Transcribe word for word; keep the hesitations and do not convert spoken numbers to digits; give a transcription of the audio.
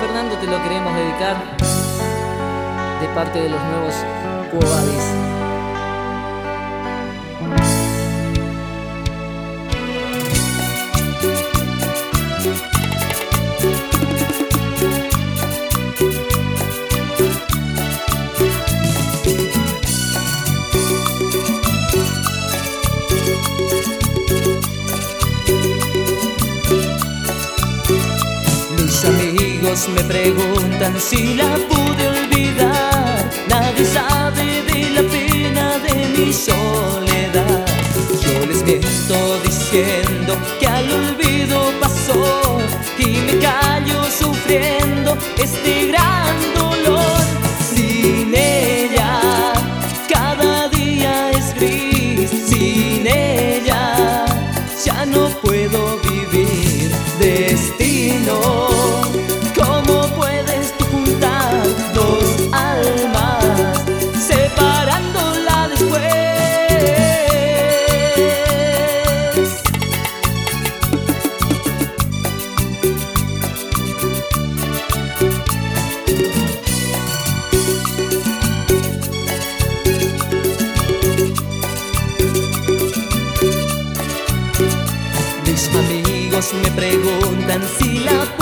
Fernando te lo queremos dedicar de parte de los nuevos Quo Vadis. Mis amigos me preguntan si la pude olvidar. Nadie sabe de la pena de mi soledad. Yo les miento diciendo que al olvido pasó y me callo sufriendo este gran dolor. Sin ella cada día es gris. Sin ella ya no puedo vivir. Destino, ¿cómo puedes tú juntar dos almas separándola después? Mis amigos me preguntan si la